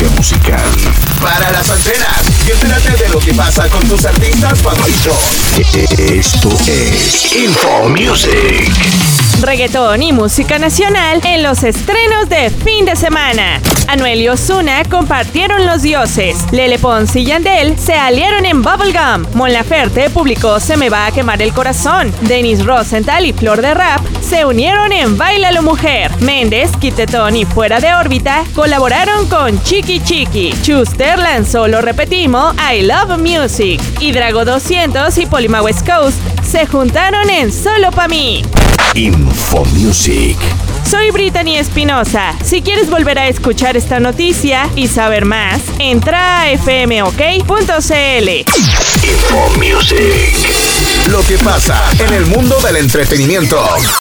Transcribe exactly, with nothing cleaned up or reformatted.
industria musical. Para las antenas y entérate de lo que pasa con tus artistas favoritos. Esto es Info Music. Reggaetón y música nacional en los estrenos de fin de semana. Anuel y Ozuna compartieron Los Dioses. Lele Pons y Yandel se aliaron en Bubblegum. Mon Laferte publicó Se me va a quemar el corazón. Dennis Rosenthal y Flor de Rap se unieron en Báilalo Mujer. Méndez, Quitetón y Fuera de órbita colaboraron con Chiqui Chiqui. Schuster lanzó Lo Repetimos, I Love Music. Y Drago doscientos y Polima West Coast se juntaron en Solo Pa' Mí. Info Music. Soy Brittany Espinosa. Si quieres volver a escuchar esta noticia y saber más, entra a f m o k punto c l. Info Music. Lo que pasa en el mundo del entretenimiento.